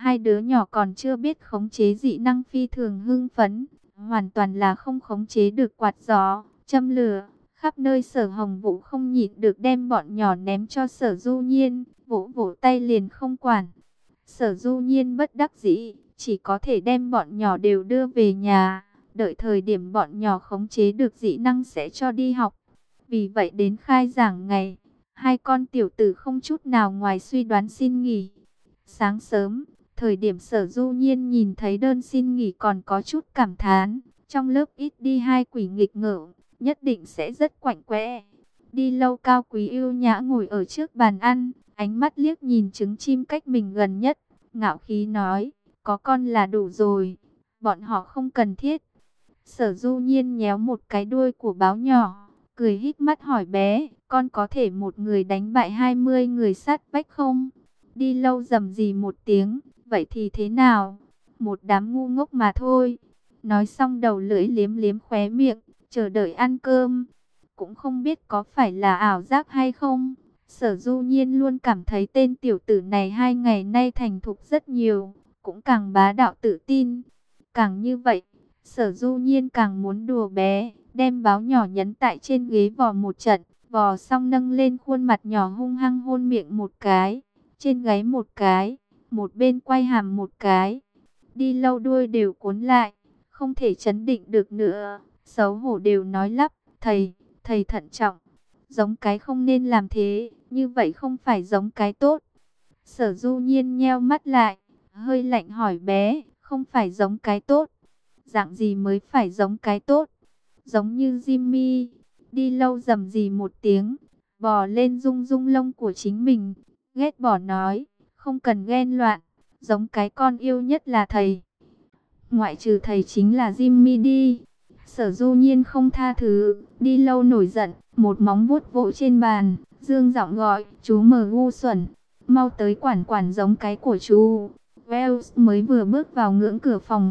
Hai đứa nhỏ còn chưa biết khống chế dị năng phi thường hưng phấn, hoàn toàn là không khống chế được quạt gió, châm lửa. Khắp nơi Sở Hồng Vũ không nhịn được đem bọn nhỏ ném cho Sở Du Nhiên, vỗ vỗ tay liền không quản. Sở Du Nhiên bất đắc dĩ, chỉ có thể đem bọn nhỏ đều đưa về nhà, đợi thời điểm bọn nhỏ khống chế được dị năng sẽ cho đi học. Vì vậy đến khai giảng ngày, hai con tiểu tử không chút nào ngoài suy đoán xin nghỉ. Sáng sớm, thời điểm Sở Du Nhiên nhìn thấy đơn xin nghỉ còn có chút cảm thán, trong lớp ít đi hai quỷ nghịch ngợm, nhất định sẽ rất quạnh quẽ. Đi lâu cao quý yêu nhã ngồi ở trước bàn ăn, ánh mắt liếc nhìn trứng chim cách mình gần nhất, ngạo khí nói, có con là đủ rồi, bọn họ không cần thiết. Sở Du Nhiên nhéo một cái đuôi của báo nhỏ, cười híp mắt hỏi bé, con có thể một người đánh bại 20 người sát vách không? Đi lâu rầm rì một tiếng, vậy thì thế nào? Một đám ngu ngốc mà thôi. Nói xong đầu lưỡi liếm liếm khóe miệng, chờ đợi ăn cơm. Cũng không biết có phải là ảo giác hay không. Sở Du Nhiên luôn cảm thấy tên tiểu tử này 2 ngày nay thành thục rất nhiều, cũng càng bá đạo tự tin. Càng như vậy, Sở Du Nhiên càng muốn đùa bé, đem báo nhỏ nhấn tại trên ghế vò một trận, vò xong nâng lên khuôn mặt nhỏ hung hăng hôn miệng một cái, trên gáy một cái, một bên quay hàm một cái. Đi lâu đuôi đều cuốn lại, không thể chấn định được nữa, xấu hổ đều nói lắp, thầy thận trọng, giống cái không nên làm thế, như vậy không phải giống cái tốt. Sở Du Nhiên nheo mắt lại, hơi lạnh hỏi bé, không phải giống cái tốt, dạng gì mới phải giống cái tốt? Giống như Jimmy. Đi lâu rầm rì một tiếng, bò lên rung rung lông của chính mình, ghét bỏ nói, không cần ghen loạn, giống cái con yêu nhất là thầy. Ngoại trừ thầy chính là Jimmy đi. Sở Du Nhiên không tha thứ, đi lâu nổi giận, một móng vuốt vỗ trên bàn, dương giọng gọi, chú mờ ngu xuẩn, mau tới quản quản giống cái của chú. Wells mới vừa bước vào ngưỡng cửa phòng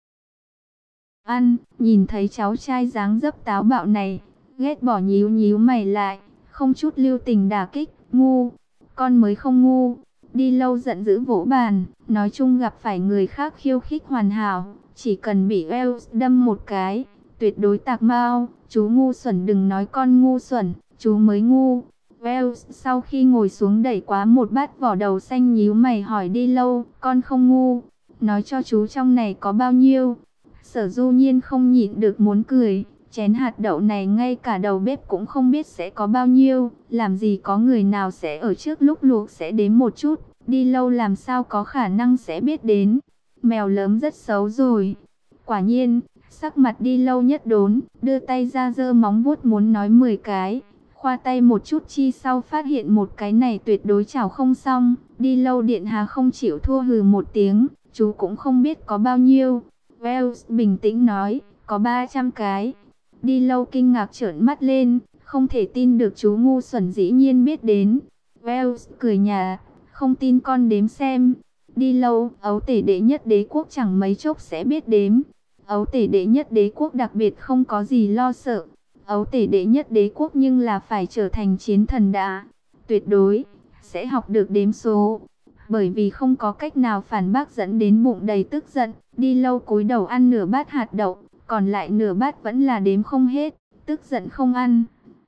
ăn, nhìn thấy cháu trai dáng dấp táo bạo này, ghét bỏ nhíu nhíu mày lại, không chút lưu tình đả kích, ngu, con mới không ngu. Đi lâu giận dữ vỗ bàn, nói chung gặp phải người khác khiêu khích hoàn hảo, chỉ cần bị Wells đâm một cái, tuyệt đối tạc mau, chú ngu xuẩn đừng nói con ngu xuẩn, chú mới ngu. Wells sau khi ngồi xuống đẩy quá một bát vỏ đầu xanh nhíu mày hỏi đi lâu, con không ngu, nói cho chú trong này có bao nhiêu. Sở Du Nhiên không nhịn được muốn cười, chén hạt đậu này ngay cả đầu bếp cũng không biết sẽ có bao nhiêu, làm gì có người nào sẽ ở trước lúc luộc sẽ đếm một chút, đi lâu làm sao có khả năng sẽ biết đến. Mèo lớn rất xấu rồi. Quả nhiên, sắc mặt đi lâu nhất đốn, đưa tay ra giơ móng vuốt muốn nói 10 cái, khoa tay một chút chi sau phát hiện một cái này tuyệt đối chảo không xong, đi lâu điện hạ không chịu thua hừ một tiếng, chú cũng không biết có bao nhiêu. Wells bình tĩnh nói, có 300 cái. Đi lâu kinh ngạc trợn mắt lên, không thể tin được chú ngu xuẩn dĩ nhiên biết đến. Wells cười nhạt, không tin con đếm xem. Đi lâu, ấu tể đệ nhất đế quốc chẳng mấy chốc sẽ biết đếm. Ấu tể đệ nhất đế quốc đặc biệt không có gì lo sợ. Ấu tể đệ nhất đế quốc nhưng là phải trở thành chiến thần đã. Tuyệt đối, sẽ học được đếm số. Bởi vì không có cách nào phản bác dẫn đến bụng đầy tức giận, đi lâu cúi đầu ăn nửa bát hạt đậu, còn lại nửa bát vẫn là đếm không hết, tức giận không ăn.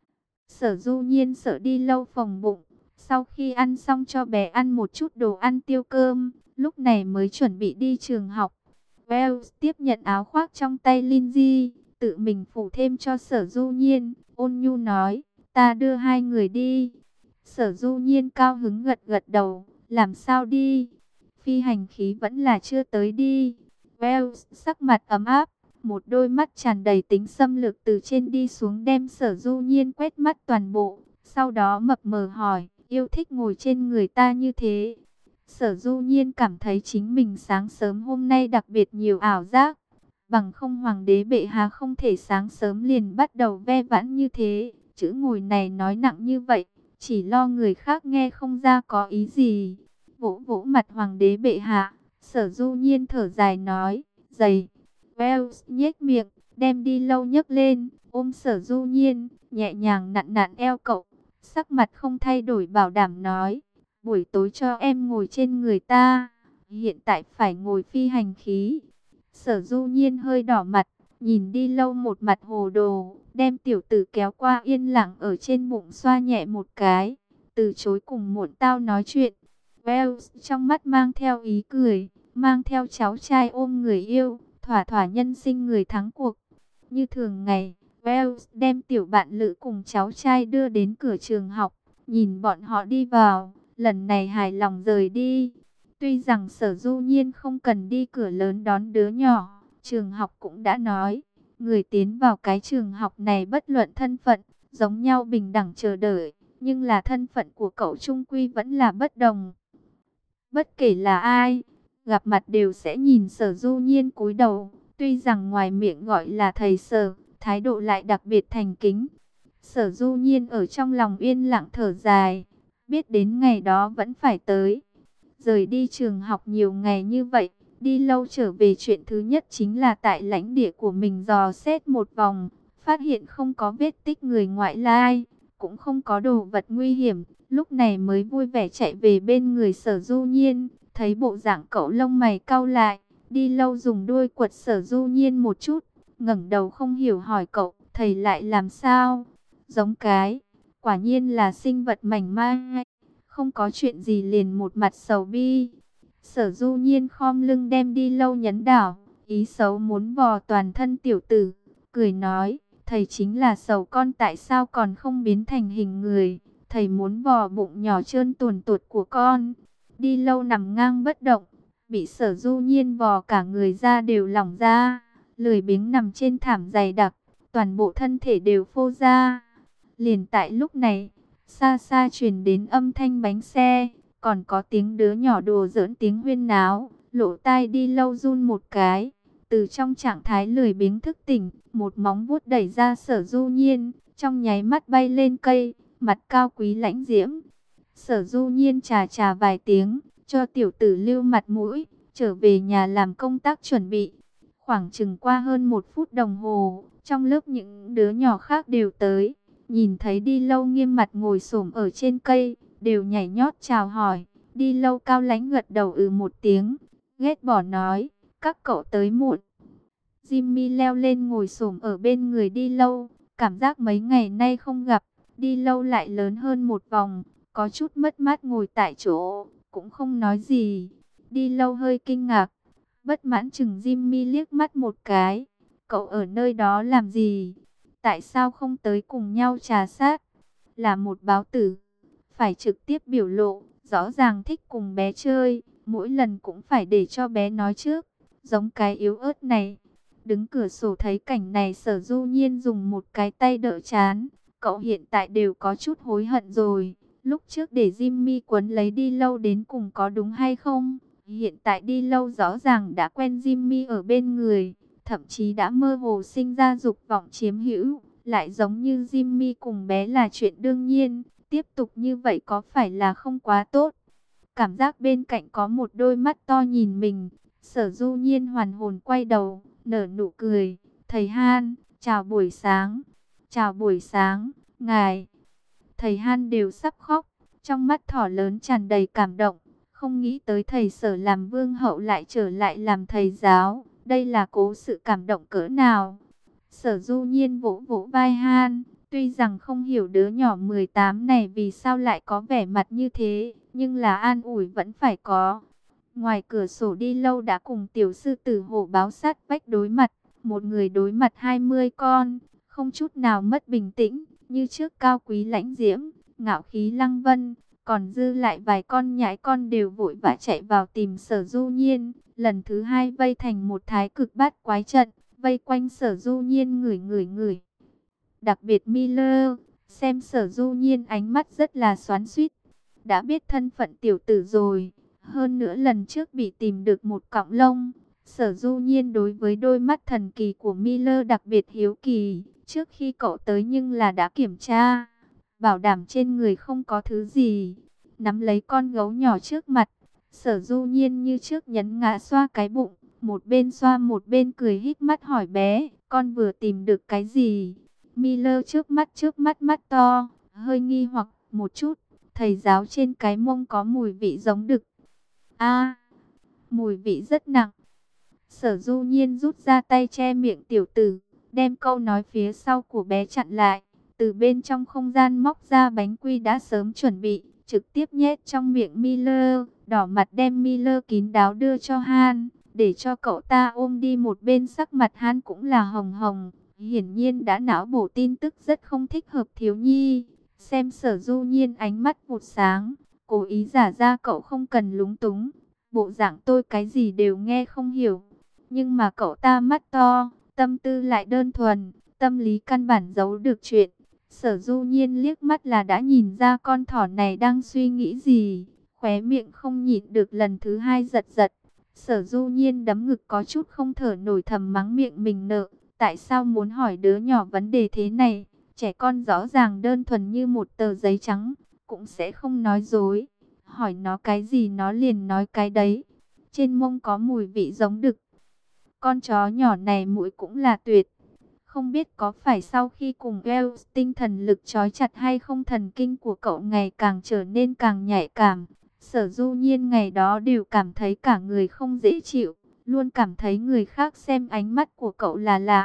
Sở Du Nhiên sợ đi lâu phồng bụng, sau khi ăn xong cho bé ăn một chút đồ ăn tiêu cơm, lúc này mới chuẩn bị đi trường học. Wells tiếp nhận áo khoác trong tay Lindsay, tự mình phủ thêm cho Sở Du Nhiên, ôn nhu nói, ta đưa hai người đi. Sở Du Nhiên cao hứng gật gật đầu. Làm sao đi? Phi hành khí vẫn là chưa tới đi. Wells sắc mặt ấm áp, một đôi mắt tràn đầy tính xâm lược từ trên đi xuống đem Sở Du Nhiên quét mắt toàn bộ. Sau đó mập mờ hỏi, yêu thích ngồi trên người ta như thế. Sở Du Nhiên cảm thấy chính mình sáng sớm hôm nay đặc biệt nhiều ảo giác. Bằng không hoàng đế bệ hạ không thể sáng sớm liền bắt đầu ve vãn như thế. Chữ ngồi này nói nặng như vậy. Chỉ lo người khác nghe không ra có ý gì. Vỗ vỗ mặt hoàng đế bệ hạ, Sở Du Nhiên thở dài nói, dày. Wells nhếch miệng, đem đi lâu nhấc lên, ôm Sở Du Nhiên, nhẹ nhàng nặn nặn eo cậu. Sắc mặt không thay đổi bảo đảm nói, buổi tối cho em ngồi trên người ta. hiện tại phải ngồi phi hành khí. Sở Du Nhiên hơi đỏ mặt, nhìn Đi Lâu một mặt hồ đồ, đem tiểu tử kéo qua yên lặng ở trên bụng xoa nhẹ một cái, từ chối cùng muộn tao nói chuyện. Wells trong mắt mang theo ý cười, mang theo cháu trai ôm người yêu, thỏa thỏa nhân sinh người thắng cuộc. Như thường ngày, Wells đem tiểu bạn lữ cùng cháu trai đưa đến cửa trường học, nhìn bọn họ đi vào, lần này hài lòng rời đi. Tuy rằng Sở Du Nhiên không cần đi cửa lớn đón đứa nhỏ, trường học cũng đã nói, người tiến vào cái trường học này bất luận thân phận, giống nhau bình đẳng chờ đợi, nhưng là thân phận của cậu trung quy vẫn là bất đồng. Bất kể là ai, gặp mặt đều sẽ nhìn Sở Du Nhiên cúi đầu, tuy rằng ngoài miệng gọi là thầy Sở, thái độ lại đặc biệt thành kính. Sở Du Nhiên ở trong lòng yên lặng thở dài, biết đến ngày đó vẫn phải tới. Rời đi trường học nhiều ngày như vậy, Đi Lâu trở về chuyện thứ nhất chính là tại lãnh địa của mình dò xét một vòng, phát hiện không có vết tích người ngoại lai, cũng không có đồ vật nguy hiểm, lúc này mới vui vẻ chạy về bên người Sở Du Nhiên, thấy bộ dạng cậu lông mày cau lại, Đi Lâu dùng đuôi quật Sở Du Nhiên một chút, ngẩng đầu không hiểu hỏi cậu, thầy lại làm sao? Giống cái, quả nhiên là sinh vật mảnh mai. Không có chuyện gì liền một mặt sầu bi. Sở Du Nhiên khom lưng đem Đi Lâu nhấn đảo, ý xấu muốn vò toàn thân tiểu tử, cười nói, thầy chính là sầu con tại sao còn không biến thành hình người, thầy muốn vò bụng nhỏ trơn tuồn tuột của con. Đi Lâu nằm ngang bất động, bị Sở Du Nhiên vò cả người ra đều lỏng ra, lười biếng nằm trên thảm dày đặc, toàn bộ thân thể đều phô ra. Liền tại lúc này, xa xa truyền đến âm thanh bánh xe, còn có tiếng đứa nhỏ đùa giỡn tiếng huyên náo, lỗ tai Đi Lâu run một cái, từ trong trạng thái lười biếng thức tỉnh, một móng vuốt đẩy ra Sở Du Nhiên, trong nháy mắt bay lên cây, mặt cao quý lãnh diễm. Sở Du Nhiên chà chà vài tiếng, cho tiểu tử lưu mặt mũi, trở về nhà làm công tác chuẩn bị. Khoảng chừng qua hơn 1 phút đồng hồ, trong lớp những đứa nhỏ khác đều tới. Nhìn thấy Đi Lâu nghiêm mặt ngồi xổm ở trên cây, đều nhảy nhót chào hỏi. Đi Lâu cao lãnh gật đầu một tiếng, ghét bỏ nói, các cậu tới muộn. Jimmy leo lên ngồi xổm ở bên người Đi Lâu, cảm giác mấy ngày nay không gặp, Đi Lâu lại lớn hơn một vòng, có chút mất mát ngồi tại chỗ, cũng không nói gì. Đi Lâu hơi kinh ngạc, bất mãn chừng Jimmy liếc mắt một cái, cậu ở nơi đó làm gì? Tại sao không tới cùng nhau trà sát? Là một báo tử, phải trực tiếp biểu lộ, rõ ràng thích cùng bé chơi, mỗi lần cũng phải để cho bé nói trước, giống cái yếu ớt này. Đứng cửa sổ thấy cảnh này Sở Du Nhiên dùng một cái tay đỡ chán, cậu hiện tại đều có chút hối hận rồi, lúc trước để Jimmy quấn lấy Đi Lâu đến cùng có đúng hay không? Hiện tại Đi Lâu rõ ràng đã quen Jimmy ở bên người, thậm chí đã mơ hồ sinh ra dục vọng chiếm hữu, lại giống như Jimmy cùng bé là chuyện đương nhiên, tiếp tục như vậy có phải là không quá tốt? Cảm giác bên cạnh có một đôi mắt to nhìn mình, Sở Du Nhiên hoàn hồn quay đầu, nở nụ cười, thầy Han, chào buổi sáng, chào buổi sáng, ngài. Thầy Han đều sắp khóc, trong mắt thỏ lớn tràn đầy cảm động, không nghĩ tới thầy Sở làm vương hậu lại trở lại làm thầy giáo, đây là cố sự cảm động cỡ nào. Sở Du Nhiên vỗ vỗ vai Han, tuy rằng không hiểu đứa nhỏ 18 này vì sao lại có vẻ mặt như thế, nhưng là an ủi vẫn phải có. Ngoài cửa sổ Đi Lâu đã cùng tiểu sư tử hổ báo sát vách đối mặt, một người đối mặt 20 con, không chút nào mất bình tĩnh, như trước cao quý lãnh diễm, ngạo khí lăng vân, còn dư lại vài con nhãi con đều vội vã chạy vào tìm Sở Du Nhiên, lần thứ hai vây thành một thái cực bát quái trận, vây quanh Sở Du Nhiên ngửi. Đặc biệt Miller, xem Sở Du Nhiên ánh mắt rất là xoắn xuýt, đã biết thân phận tiểu tử rồi. Hơn nữa lần trước bị tìm được một cọng lông, Sở Du Nhiên đối với đôi mắt thần kỳ của Miller đặc biệt hiếu kỳ. Trước khi cậu tới nhưng là đã kiểm tra, bảo đảm trên người không có thứ gì. Nắm lấy con gấu nhỏ trước mặt, Sở Du Nhiên như trước nhấn ngã xoa cái bụng, một bên xoa một bên cười híp mắt hỏi bé, con vừa tìm được cái gì? Miller trước mắt mắt to, hơi nghi hoặc một chút, thầy giáo trên cái mông có mùi vị giống đực. A, mùi vị rất nặng. Sở Du Nhiên rút ra tay che miệng tiểu tử, đem câu nói phía sau của bé chặn lại. Từ bên trong không gian móc ra bánh quy đã sớm chuẩn bị, trực tiếp nhét trong miệng Miller, đỏ mặt đem Miller kín đáo đưa cho Han, để cho cậu ta ôm đi một bên. Sắc mặt Han cũng là hồng hồng, hiển nhiên đã não bổ tin tức rất không thích hợp thiếu nhi. Xem Sở Du Nhiên ánh mắt vụt sáng, cố ý giả ra cậu không cần lúng túng, bộ dạng tôi cái gì đều nghe không hiểu. Nhưng mà cậu ta mắt to, tâm tư lại đơn thuần, tâm lý căn bản giấu được chuyện. Sở Du Nhiên liếc mắt là đã nhìn ra con thỏ này đang suy nghĩ gì, khóe miệng không nhịn được lần thứ hai giật giật. Sở Du Nhiên đấm ngực có chút không thở nổi, thầm mắng miệng mình nợ, tại sao muốn hỏi đứa nhỏ vấn đề thế này, trẻ con rõ ràng đơn thuần như một tờ giấy trắng, cũng sẽ không nói dối, hỏi nó cái gì nó liền nói cái đấy. Trên mông có mùi vị giống đực. Con chó nhỏ này mũi cũng là tuyệt. Không biết có phải sau khi cùng Wells tinh thần lực trói chặt hay không, thần kinh của cậu ngày càng trở nên càng nhạy cảm. Sở Du Nhiên ngày đó đều cảm thấy cả người không dễ chịu, luôn cảm thấy người khác xem ánh mắt của cậu là lạ.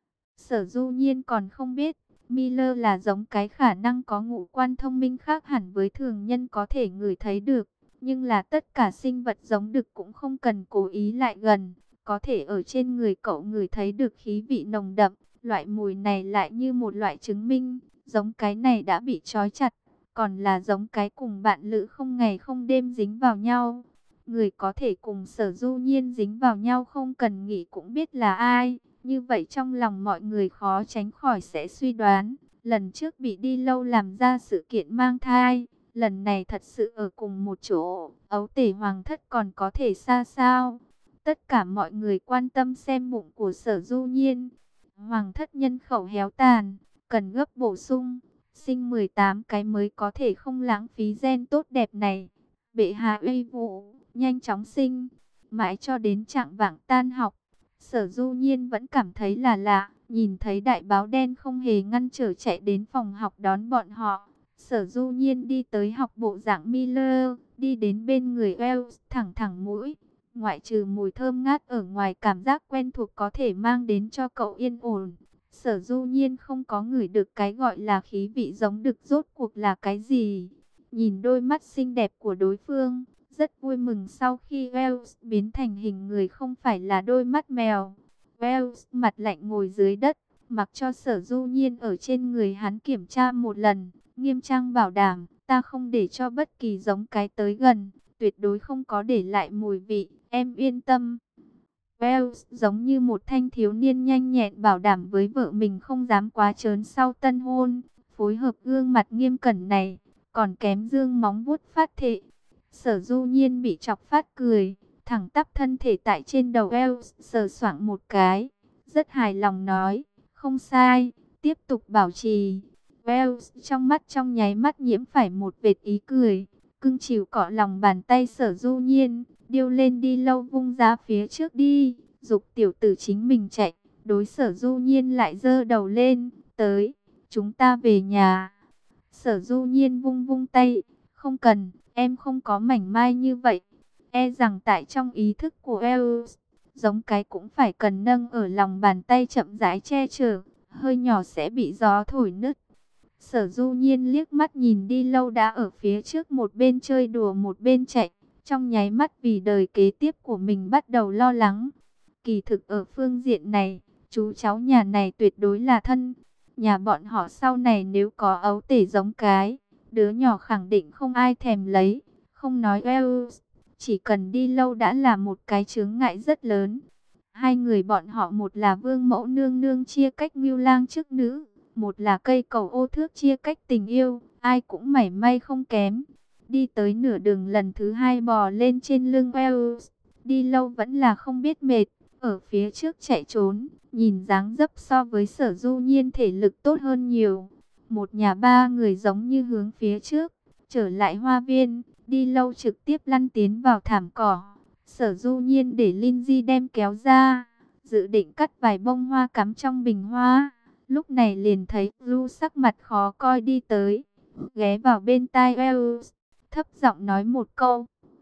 Sở Du Nhiên còn không biết, Miller là giống cái khả năng có ngũ quan thông minh khác hẳn với thường nhân có thể ngửi thấy được. Nhưng là tất cả sinh vật giống đực cũng không cần cố ý lại gần, có thể ở trên người cậu ngửi thấy được khí vị nồng đậm. Loại mùi này lại như một loại chứng minh, giống cái này đã bị trói chặt, còn là giống cái cùng bạn lữ không ngày không đêm dính vào nhau. Người có thể cùng Sở Du Nhiên dính vào nhau không cần nghĩ cũng biết là ai. Như vậy trong lòng mọi người khó tránh khỏi sẽ suy đoán, lần trước bị đi lâu làm ra sự kiện mang thai, lần này thật sự ở cùng một chỗ, ấu tể hoàng thất còn có thể xa sao? Tất cả mọi người quan tâm xem bụng của Sở Du Nhiên. Hoàng thất nhân khẩu héo tàn, cần gấp bổ sung, sinh 18 cái mới có thể không lãng phí gen tốt đẹp này. Bệ hạ uy vũ, nhanh chóng sinh, mãi cho đến trạng vạng tan học. Sở Du Nhiên vẫn cảm thấy là lạ, nhìn thấy đại báo đen không hề ngăn trở chạy đến phòng học đón bọn họ. Sở Du Nhiên đi tới học bộ dạng Miller, đi đến bên người Wells, thẳng thẳng mũi. Ngoại trừ mùi thơm ngát ở ngoài, cảm giác quen thuộc có thể mang đến cho cậu yên ổn. Sở Du Nhiên không có ngửi được cái gọi là khí vị giống đực rốt cuộc là cái gì. Nhìn đôi mắt xinh đẹp của đối phương, rất vui mừng sau khi Wells biến thành hình người không phải là đôi mắt mèo. Wells mặt lạnh ngồi dưới đất, mặc cho Sở Du Nhiên ở trên người hắn kiểm tra một lần, nghiêm trang bảo đảm, ta không để cho bất kỳ giống cái tới gần, tuyệt đối không có để lại mùi vị, em yên tâm. Wells giống như một thanh thiếu niên nhanh nhẹn bảo đảm với vợ mình không dám quá trớn sau tân hôn, phối hợp gương mặt nghiêm cẩn này, còn kém dương móng vuốt phát thệ. Sở Du Nhiên bị chọc phát cười, thẳng tắp thân thể tại trên đầu Wells sờ soạng một cái, rất hài lòng nói, không sai, tiếp tục bảo trì. Wells trong mắt trong nháy mắt nhiễm phải một vệt ý cười, cưng chiều cọ lòng bàn tay Sở Du Nhiên, điêu lên đi lâu vung ra phía trước đi, dục tiểu tử chính mình chạy. Đối Sở Du Nhiên lại giơ đầu lên, tới, chúng ta về nhà. Sở Du Nhiên vung vung tay, không cần, em không có mảnh mai như vậy. E rằng tại trong ý thức của Wells, giống cái cũng phải cần nâng ở lòng bàn tay chậm rãi che chở, hơi nhỏ sẽ bị gió thổi nứt. Sở Du Nhiên liếc mắt nhìn đi lâu đã ở phía trước, một bên chơi đùa một bên chạy, trong nháy mắt vì đời kế tiếp của mình bắt đầu lo lắng. Kỳ thực ở phương diện này, chú cháu nhà này tuyệt đối là thân. Nhà bọn họ sau này nếu có ấu tể giống cái, đứa nhỏ khẳng định không ai thèm lấy. Không nói Wells, chỉ cần đi lâu đã là một cái chướng ngại rất lớn. Hai người bọn họ, một là vương mẫu nương nương chia cách mưu lang chức nữ, một là cây cầu ô thước chia cách tình yêu, ai cũng mảy may không kém. Đi tới nửa đường lần thứ hai bò lên trên lưng Wells, đi lâu vẫn là không biết mệt, ở phía trước chạy trốn, nhìn dáng dấp so với Sở Du Nhiên thể lực tốt hơn nhiều. Một nhà ba người giống như hướng phía trước, trở lại hoa viên, đi lâu trực tiếp lăn tiến vào thảm cỏ. Sở Du Nhiên để Lindsay đem kéo ra, dự định cắt vài bông hoa cắm trong bình hoa. Lúc này liền thấy Ru sắc mặt khó coi đi tới, ghé vào bên tai Wells, thấp giọng nói một câu.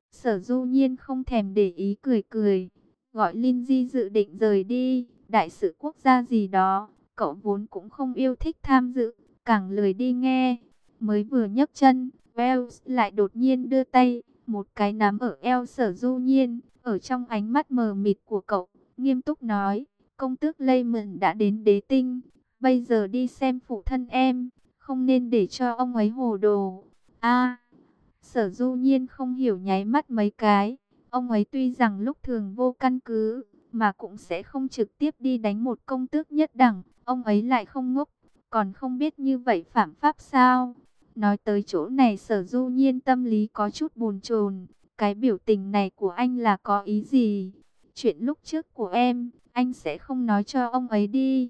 Sở Du Nhiên không thèm để ý, cười cười, gọi Linh Di dự định rời đi, đại sự quốc gia gì đó, cậu vốn cũng không yêu thích tham dự, càng lười đi nghe. Mới vừa nhấc chân, Wells lại đột nhiên đưa tay, một cái nắm ở eo Sở Du Nhiên, ở trong ánh mắt mờ mịt của cậu, nghiêm túc nói, công tước Lehman đã đến đế tinh, bây giờ đi xem phụ thân em, không nên để cho ông ấy hồ đồ. A. Sở Du Nhiên không hiểu, nháy mắt mấy cái. Ông ấy tuy rằng lúc thường vô căn cứ, mà cũng sẽ không trực tiếp đi đánh một công tước nhất đẳng. Ông ấy lại không ngốc, còn không biết như vậy phạm pháp sao? Nói tới chỗ này, Sở Du Nhiên tâm lý có chút bồn chồn. Cái biểu tình này của anh là có ý gì? Chuyện lúc trước của em, anh sẽ không nói cho ông ấy đi.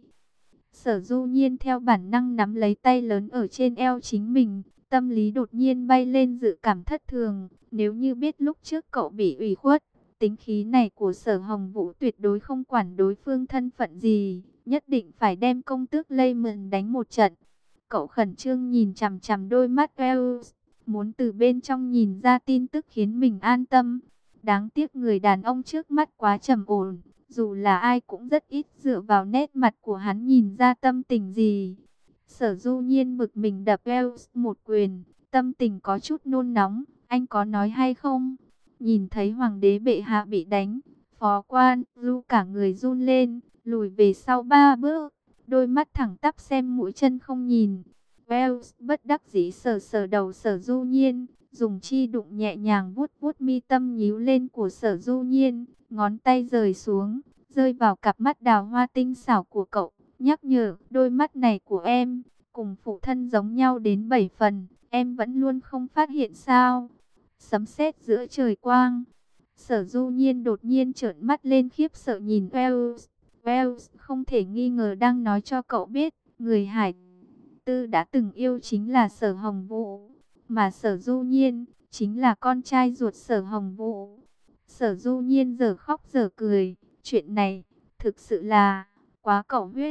Sở Du Nhiên theo bản năng nắm lấy tay lớn ở trên eo chính mình. Tâm lý đột nhiên bay lên dự cảm thất thường. Nếu như biết lúc trước cậu bị ủy khuất, tính khí này của Sở Hồng Vũ tuyệt đối không quản đối phương thân phận gì, nhất định phải đem công tước Lehman đánh một trận. Cậu khẩn trương nhìn chằm chằm đôi mắt Wells, muốn từ bên trong nhìn ra tin tức khiến mình an tâm. Đáng tiếc người đàn ông trước mắt quá trầm ổn, dù là ai cũng rất ít dựa vào nét mặt của hắn nhìn ra tâm tình gì. Sở Du Nhiên bực mình đập Wells một quyền, tâm tình có chút nôn nóng. Anh có nói hay không? Nhìn thấy hoàng đế bệ hạ bị đánh, phó quan Du cả người run lên, lùi về sau 3 bước, đôi mắt thẳng tắp xem mũi chân không nhìn. Wells bất đắc dĩ sờ sờ đầu Sở Du Nhiên, dùng chi đụng nhẹ nhàng vuốt vuốt mi tâm nhíu lên của Sở Du Nhiên, ngón tay rời xuống, rơi vào cặp mắt đào hoa tinh xảo của cậu, nhắc nhở, đôi mắt này của em, cùng phụ thân giống nhau đến 7 phần, em vẫn luôn không phát hiện sao? Sấm sét giữa trời quang. Sở Du Nhiên đột nhiên trợn mắt lên khiếp sợ nhìn Wells. Wells không thể nghi ngờ đang nói cho cậu biết, người Hải Tư đã từng yêu chính là Sở Hồng Vũ, mà Sở Du Nhiên chính là con trai ruột Sở Hồng Vũ. Sở Du Nhiên giờ khóc giờ cười, chuyện này thực sự là quá cầu huyết.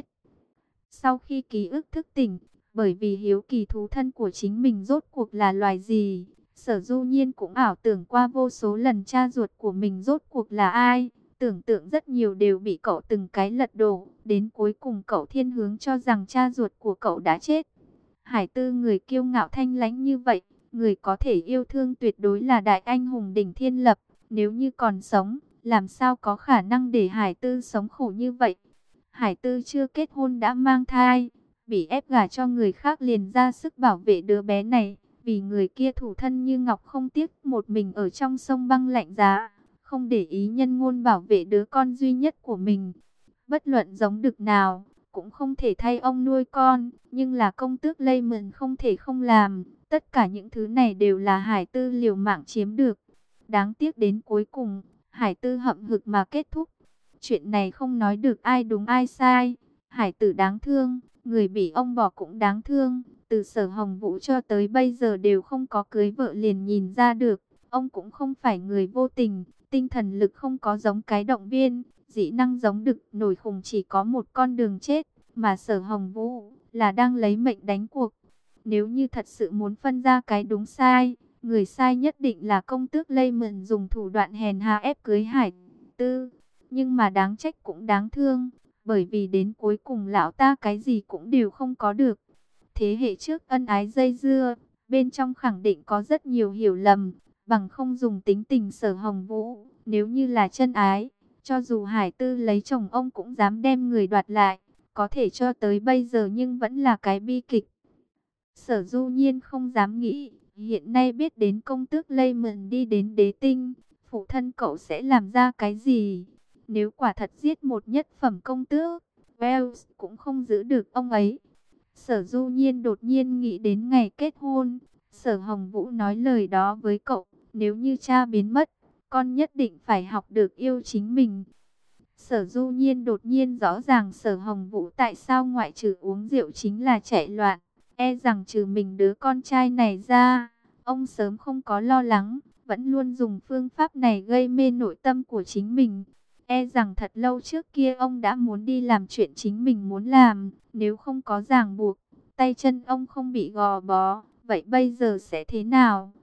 Sau khi ký ức thức tỉnh, bởi vì hiếu kỳ thú thân của chính mình rốt cuộc là loài gì, Sở Du Nhiên cũng ảo tưởng qua vô số lần cha ruột của mình rốt cuộc là ai. Tưởng tượng rất nhiều đều bị cậu từng cái lật đổ, đến cuối cùng cậu thiên hướng cho rằng cha ruột của cậu đã chết. Hải Tư người kiêu ngạo thanh lãnh như vậy, người có thể yêu thương tuyệt đối là đại anh hùng đỉnh thiên lập, nếu như còn sống, làm sao có khả năng để Hải Tư sống khổ như vậy. Hải Tư chưa kết hôn đã mang thai, bị ép gả cho người khác liền ra sức bảo vệ đứa bé này, vì người kia thủ thân như ngọc không tiếc một mình ở trong sông băng lạnh giá, không để ý nhân ngôn bảo vệ đứa con duy nhất của mình. Bất luận giống đực nào, cũng không thể thay ông nuôi con, nhưng là công tước Lehman không thể không làm. Tất cả những thứ này đều là Hải Tư liều mạng chiếm được. Đáng tiếc đến cuối cùng, Hải Tư hậm hực mà kết thúc. Chuyện này không nói được ai đúng ai sai. Hải tử đáng thương, người bị ông bỏ cũng đáng thương. Từ Sở Hồng Vũ cho tới bây giờ đều không có cưới vợ liền nhìn ra được. Ông cũng không phải người vô tình, tinh thần lực không có giống cái động viên, dĩ năng giống đực nổi khùng chỉ có một con đường chết. Mà Sở Hồng Vũ là đang lấy mệnh đánh cuộc. Nếu như thật sự muốn phân ra cái đúng sai, người sai nhất định là công tước Lehman dùng thủ đoạn hèn hạ ép cưới Hải Tư. Nhưng mà đáng trách cũng đáng thương, bởi vì đến cuối cùng lão ta cái gì cũng đều không có được. Thế hệ trước ân ái dây dưa, bên trong khẳng định có rất nhiều hiểu lầm, bằng không dùng tính tình Sở Hồng Vũ, nếu như là chân ái, cho dù Hải Tư lấy chồng ông cũng dám đem người đoạt lại, có thể cho tới bây giờ nhưng vẫn là cái bi kịch. Sở Du Nhiên không dám nghĩ, hiện nay biết đến công tước Lehman đi đến đế tinh, phụ thân cậu sẽ làm ra cái gì? Nếu quả thật giết một nhất phẩm công tước, Wells cũng không giữ được ông ấy. Sở Du Nhiên đột nhiên nghĩ đến ngày kết hôn. Sở Hồng Vũ nói lời đó với cậu, nếu như cha biến mất, con nhất định phải học được yêu chính mình. Sở Du Nhiên đột nhiên rõ ràng Sở Hồng Vũ tại sao ngoại trừ uống rượu chính là chạy loạn. E rằng trừ mình đứa con trai này ra, ông sớm không có lo lắng, vẫn luôn dùng phương pháp này gây mê nội tâm của chính mình. E rằng thật lâu trước kia ông đã muốn đi làm chuyện chính mình muốn làm, nếu không có ràng buộc, tay chân ông không bị gò bó, vậy bây giờ sẽ thế nào?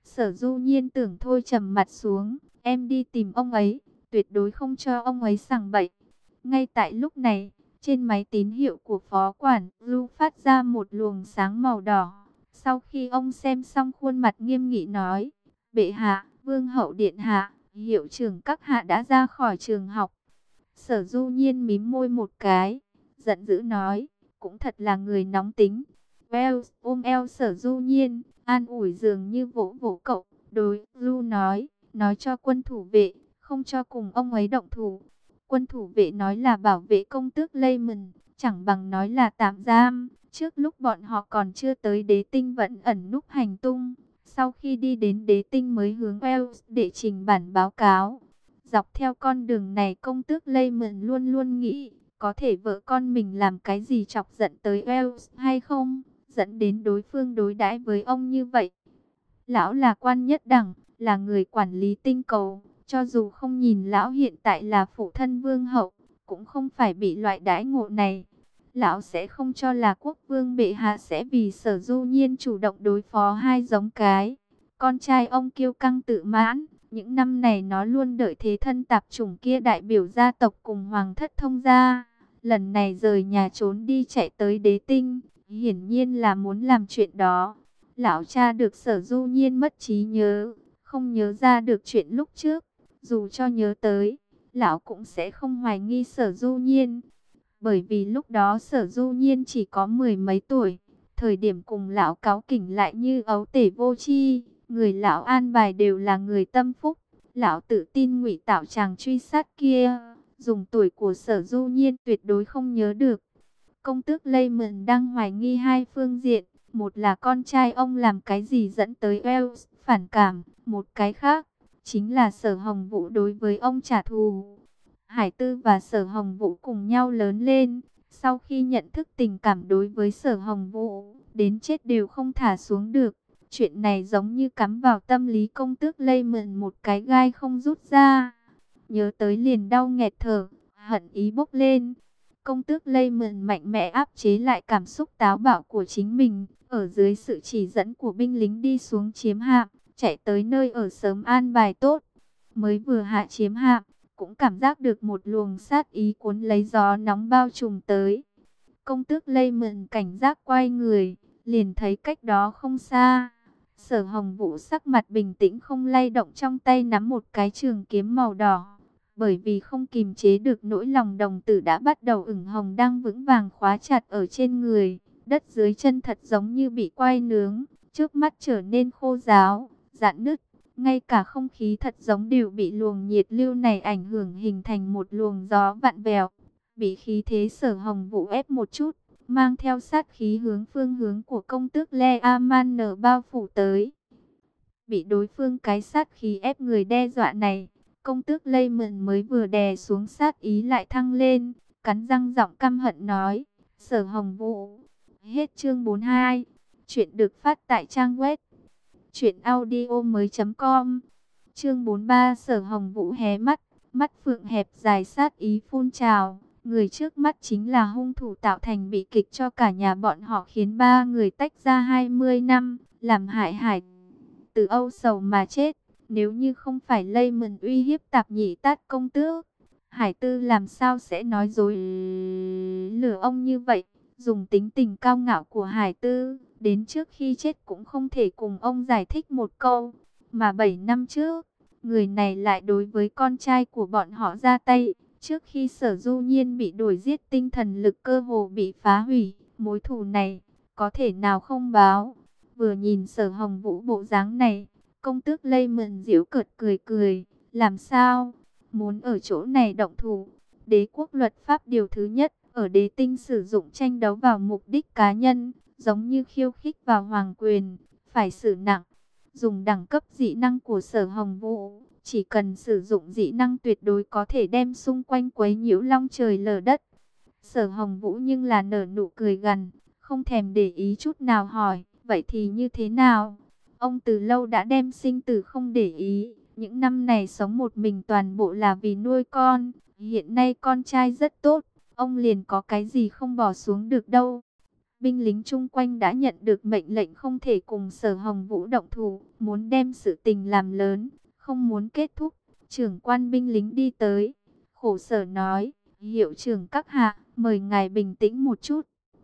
Sở Du Nhiên tưởng thôi trầm mặt xuống, em đi tìm ông ấy, tuyệt đối không cho ông ấy sằng bậy. Ngay tại lúc này, trên máy tín hiệu của phó quản lưu phát ra một luồng sáng màu đỏ. Sau khi ông xem xong khuôn mặt nghiêm nghị nói, bệ hạ, vương hậu điện hạ, hiệu trưởng các hạ đã ra khỏi trường học. Sở Du Nhiên mím môi một cái, giận dữ nói, cũng thật là người nóng tính. Wells ôm eo Sở Du Nhiên, an ủi dường như vỗ vỗ cậu, đối Du nói cho quân thủ vệ, không cho cùng ông ấy động thủ. Quân thủ vệ nói là bảo vệ công tước Lehman, chẳng bằng nói là tạm giam. Trước lúc bọn họ còn chưa tới đế tinh vẫn ẩn núp hành tung. Sau khi đi đến đế tinh mới hướng Wells để trình bản báo cáo. Dọc theo con đường này công tước Lehman luôn luôn nghĩ, có thể vợ con mình làm cái gì chọc giận tới Wells hay không, dẫn đến đối phương đối đãi với ông như vậy. Lão là quan nhất đẳng, là người quản lý tinh cầu, cho dù không nhìn lão hiện tại là phụ thân vương hậu, cũng không phải bị loại đãi ngộ này. Lão sẽ không cho là quốc vương bệ hạ sẽ vì Sở Du Nhiên chủ động đối phó hai giống cái. Con trai ông kiêu căng tự mãn, những năm này nó luôn đợi thế thân tạp chủng kia đại biểu gia tộc cùng hoàng thất thông gia. Lần này rời nhà trốn đi chạy tới đế tinh, hiển nhiên là muốn làm chuyện đó. Lão cha được Sở Du Nhiên mất trí nhớ, không nhớ ra được chuyện lúc trước. Dù cho nhớ tới, lão cũng sẽ không hoài nghi Sở Du Nhiên. Bởi vì lúc đó Sở Du Nhiên chỉ có mười mấy tuổi, thời điểm cùng lão cáu kỉnh lại như ấu tể vô tri. Người lão an bài đều là người tâm phúc. Lão tự tin ngụy tạo chàng truy sát kia, dùng tuổi của Sở Du Nhiên tuyệt đối không nhớ được. Công tước Lehman đang hoài nghi hai phương diện. Một là con trai ông làm cái gì dẫn tới Wells phản cảm. Một cái khác, chính là Sở Hồng Vũ đối với ông trả thù. Hải Tư và Sở Hồng Vũ cùng nhau lớn lên. Sau khi nhận thức tình cảm đối với Sở Hồng Vũ, đến chết đều không thả xuống được. Chuyện này giống như cắm vào tâm lý công tước Lehman một cái gai không rút ra. Nhớ tới liền đau nghẹt thở, hận ý bốc lên. Công tước Lehman mạnh mẽ áp chế lại cảm xúc táo bạo của chính mình. Ở dưới sự chỉ dẫn của binh lính đi xuống chiếm hạm, chạy tới nơi ở sớm an bài tốt. Mới vừa hạ chiếm hạm, cũng cảm giác được một luồng sát ý cuốn lấy gió nóng bao trùm tới. Công tước Lehman cảnh giác quay người, liền thấy cách đó không xa. Sở Hồng Vũ sắc mặt bình tĩnh không lay động, trong tay nắm một cái trường kiếm màu đỏ. Bởi vì không kìm chế được nỗi lòng, đồng tử đã bắt đầu ửng hồng đang vững vàng khóa chặt ở trên người. Đất dưới chân thật giống như bị quay nướng, trước mắt trở nên khô ráo, rạn nứt. Ngay cả không khí thật giống đều bị luồng nhiệt lưu này ảnh hưởng, hình thành một luồng gió vặn vẹo. Bị khí thế Sở Hồng Vũ ép một chút, mang theo sát khí hướng phương hướng của công tước Leaman bao phủ tới. Bị đối phương cái sát khí ép người đe dọa này, công tước Lehman mới vừa đè xuống sát ý lại thăng lên, cắn răng giọng căm hận nói, Sở Hồng Vũ. Hết chương 42, chuyện được phát tại trang web truyệnaudiomoi.com. Chương 43, Sở Hồng Vũ hé mắt, mắt phượng hẹp dài sát ý phun trào. Người trước mắt chính là hung thủ tạo thành bi kịch cho cả nhà bọn họ, khiến ba người tách ra 20 năm, làm hại Hải Từ âu sầu mà chết. Nếu như không phải Lehman uy hiếp tạp nhị tát công tước, Hải Tư làm sao sẽ nói dối lừa ông như vậy. Dùng tính tình cao ngạo của Hải Tư, đến trước khi chết cũng không thể cùng ông giải thích một câu. Mà 7 năm trước, người này lại đối với con trai của bọn họ ra tay. Trước khi Sở Du Nhiên bị đuổi giết, tinh thần lực cơ hồ bị phá hủy. Mối thù này, có thể nào không báo? Vừa nhìn Sở Hồng Vũ bộ dáng này, công tước Lehman giễu cợt cười cười. Làm sao? Muốn ở chỗ này động thủ? Đế quốc luật pháp điều thứ nhất, ở đế tinh sử dụng tranh đấu vào mục đích cá nhân, giống như khiêu khích vào hoàng quyền, phải xử nặng. Dùng đẳng cấp dị năng của Sở Hồng Vũ, chỉ cần sử dụng dị năng tuyệt đối có thể đem xung quanh quấy nhiễu long trời lở đất. Sở Hồng Vũ nhưng là nở nụ cười gằn, không thèm để ý chút nào, hỏi, vậy thì như thế nào? Ông từ lâu đã đem sinh tử không để ý, những năm này sống một mình toàn bộ là vì nuôi con. Hiện nay con trai rất tốt, ông liền có cái gì không bỏ xuống được đâu. Binh lính chung quanh đã nhận được mệnh lệnh không thể cùng Sở Hồng Vũ động thủ, muốn đem sự tình làm lớn, không muốn kết thúc. Trưởng quan binh lính đi tới, khổ sở nói, hiệu trưởng các hạ, mời ngài bình tĩnh một chút.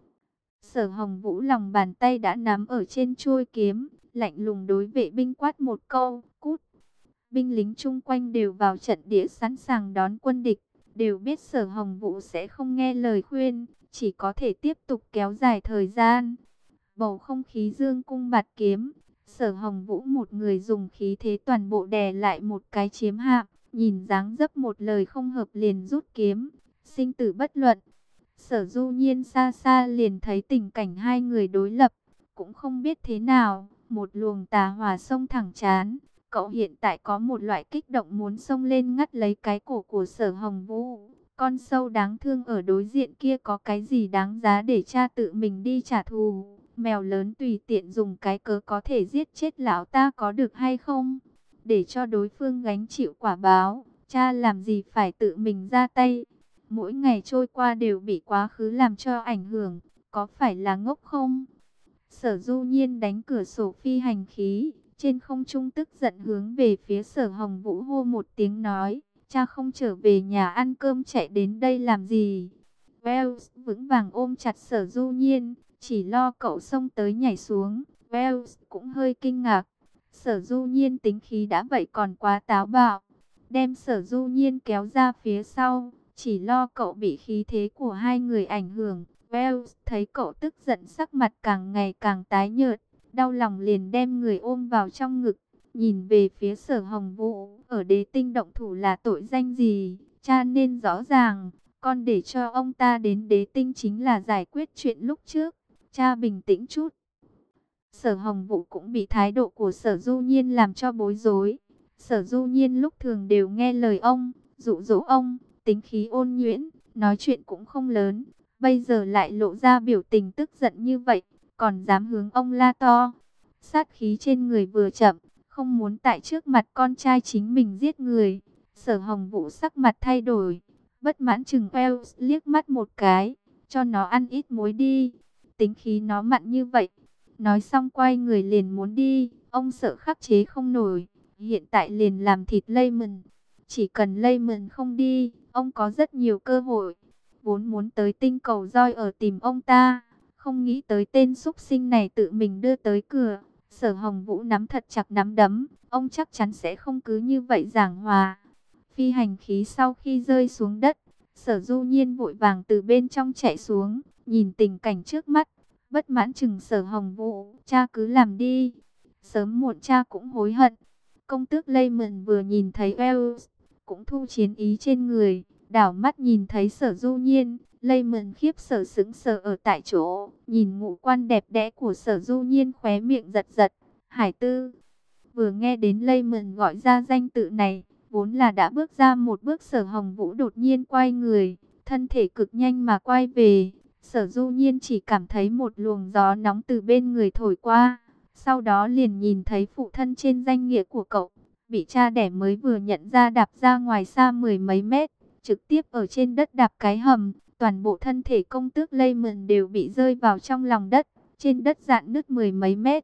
Sở Hồng Vũ lòng bàn tay đã nắm ở trên chuôi kiếm, lạnh lùng đối vệ binh quát một câu, cút. Binh lính chung quanh đều vào trận địa sẵn sàng đón quân địch, đều biết Sở Hồng Vũ sẽ không nghe lời khuyên, chỉ có thể tiếp tục kéo dài thời gian. Bầu không khí dương cung bạt kiếm, Sở Hồng Vũ một người dùng khí thế toàn bộ đè lại một cái chiếm hạm, nhìn dáng dấp một lời không hợp liền rút kiếm, sinh tử bất luận. Sở Du Nhiên xa xa liền thấy tình cảnh hai người đối lập, cũng không biết thế nào, một luồng tà hỏa xông thẳng trán. Cậu hiện tại có một loại kích động muốn xông lên ngắt lấy cái cổ của Sở Hồng Vũ. Con sâu đáng thương ở đối diện kia có cái gì đáng giá để cha tự mình đi trả thù. Mèo lớn tùy tiện dùng cái cớ có thể giết chết lão ta có được hay không? Để cho đối phương gánh chịu quả báo, cha làm gì phải tự mình ra tay. Mỗi ngày trôi qua đều bị quá khứ làm cho ảnh hưởng, có phải là ngốc không? Sở Du Nhiên đánh cửa sổ phi hành khí, trên không trung tức giận hướng về phía Sở Hồng Vũ hô một tiếng nói, cha không trở về nhà ăn cơm chạy đến đây làm gì? Wells vững vàng ôm chặt Sở Du Nhiên, chỉ lo cậu xông tới nhảy xuống. Wells cũng hơi kinh ngạc, Sở Du Nhiên tính khí đã vậy còn quá táo bạo, đem Sở Du Nhiên kéo ra phía sau, chỉ lo cậu bị khí thế của hai người ảnh hưởng. Wells thấy cậu tức giận sắc mặt càng ngày càng tái nhợt, đau lòng liền đem người ôm vào trong ngực, nhìn về phía Sở Hồng Vũ, ở Đế Tinh động thủ là tội danh gì, cha nên rõ ràng, con để cho ông ta đến Đế Tinh chính là giải quyết chuyện lúc trước, cha bình tĩnh chút. Sở Hồng Vũ cũng bị thái độ của Sở Du Nhiên làm cho bối rối. Sở Du Nhiên lúc thường đều nghe lời ông, dụ dỗ ông, tính khí ôn nhuyễn, nói chuyện cũng không lớn, bây giờ lại lộ ra biểu tình tức giận như vậy, còn dám hướng ông la to. Sát khí trên người vừa chậm, không muốn tại trước mặt con trai chính mình giết người. Sở Hồng Vũ sắc mặt thay đổi, bất mãn chừng Wells liếc mắt một cái, cho nó ăn ít muối đi, tính khí nó mặn như vậy. Nói xong quay người liền muốn đi, ông sợ khắc chế không nổi, hiện tại liền làm thịt Layman. Chỉ cần Layman không đi, ông có rất nhiều cơ hội. Vốn muốn tới tinh cầu roi ở tìm ông ta, không nghĩ tới tên súc sinh này tự mình đưa tới cửa. Sở Hồng Vũ nắm thật chặt nắm đấm, ông chắc chắn sẽ không cứ như vậy giảng hòa. Phi hành khí sau khi rơi xuống đất, Sở Du Nhiên vội vàng từ bên trong chạy xuống, nhìn tình cảnh trước mắt, bất mãn chừng Sở Hồng Vũ, cha cứ làm đi, sớm muộn cha cũng hối hận. Công tước Layman vừa nhìn thấy Wells, cũng thu chiến ý trên người, đảo mắt nhìn thấy Sở Du Nhiên, Layman khiếp sợ sững sờ ở tại chỗ, nhìn ngũ quan đẹp đẽ của Sở Du Nhiên khóe miệng giật giật. Hải Tư. Vừa nghe đến Layman gọi ra danh tự này, vốn là đã bước ra một bước Sở Hồng Vũ đột nhiên quay người, thân thể cực nhanh mà quay về. Sở Du Nhiên chỉ cảm thấy một luồng gió nóng từ bên người thổi qua, sau đó liền nhìn thấy phụ thân trên danh nghĩa của cậu, bị cha đẻ mới vừa nhận ra đạp ra ngoài xa mười mấy mét, trực tiếp ở trên đất đạp cái hầm, toàn bộ thân thể công tước Layman đều bị rơi vào trong lòng đất, trên đất rạn nứt mười mấy mét.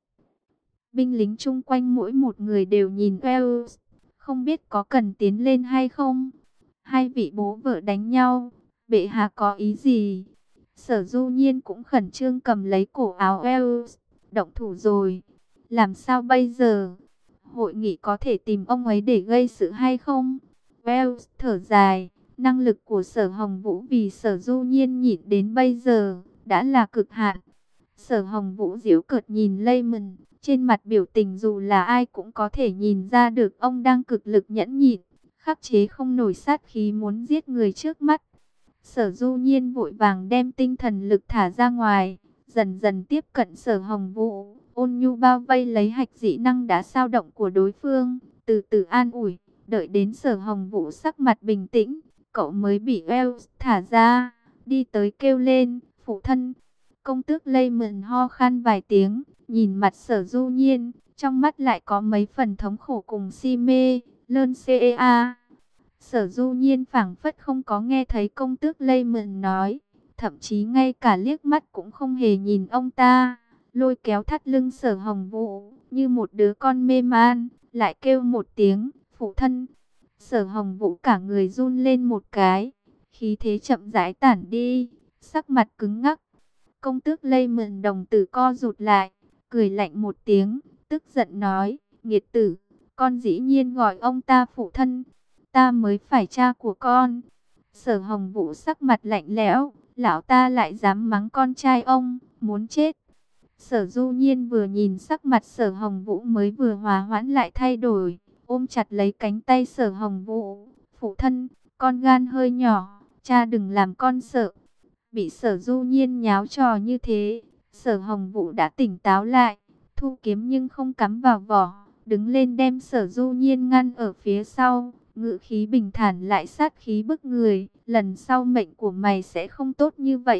Binh lính chung quanh mỗi một người đều nhìn Wells, không biết có cần tiến lên hay không. Hai vị bố vợ đánh nhau, bệ hạ có ý gì? Sở Du Nhiên cũng khẩn trương cầm lấy cổ áo Wells, động thủ rồi, làm sao bây giờ? Hội nghị có thể tìm ông ấy để gây sự hay không? Wells thở dài, năng lực của Sở Hồng Vũ vì Sở Du Nhiên nhịn đến bây giờ, đã là cực hạn. Sở Hồng Vũ giễu cợt nhìn Layman, trên mặt biểu tình dù là ai cũng có thể nhìn ra được ông đang cực lực nhẫn nhịn, khắc chế không nổi sát khí muốn giết người trước mắt. Sở Du Nhiên vội vàng đem tinh thần lực thả ra ngoài, dần dần tiếp cận Sở Hồng Vũ, ôn nhu bao vây lấy hạch dị năng đã sao động của đối phương, từ từ an ủi, đợi đến Sở Hồng Vũ sắc mặt bình tĩnh, cậu mới bị Wells thả ra, đi tới kêu lên, phụ thân. Công tước Layman ho khan vài tiếng, nhìn mặt Sở Du Nhiên, trong mắt lại có mấy phần thống khổ cùng si mê, lơn CEA. Sở Du Nhiên phảng phất không có nghe thấy công tước Layman nói, thậm chí ngay cả liếc mắt cũng không hề nhìn ông ta, lôi kéo thắt lưng Sở Hồng Vũ, như một đứa con mê man, lại kêu một tiếng, phụ thân. Sở Hồng Vũ cả người run lên một cái, khí thế chậm rãi tản đi, sắc mặt cứng ngắc. Công tước Lây Mượn đồng tử co rụt lại, cười lạnh một tiếng, tức giận nói, nghiệt tử, con dĩ nhiên gọi ông ta phụ thân, ta mới phải cha của con. Sở Hồng Vũ sắc mặt lạnh lẽo, lão ta lại dám mắng con trai ông, muốn chết. Sở Du Nhiên vừa nhìn sắc mặt Sở Hồng Vũ mới vừa hòa hoãn lại thay đổi, ôm chặt lấy cánh tay Sở Hồng Vũ, phụ thân, con gan hơi nhỏ, cha đừng làm con sợ. Bị Sở Du Nhiên nháo trò như thế, Sở Hồng Vũ đã tỉnh táo lại, thu kiếm nhưng không cắm vào vỏ, đứng lên đem Sở Du Nhiên ngăn ở phía sau, ngữ khí bình thản lại sát khí bức người, lần sau mệnh của mày sẽ không tốt như vậy.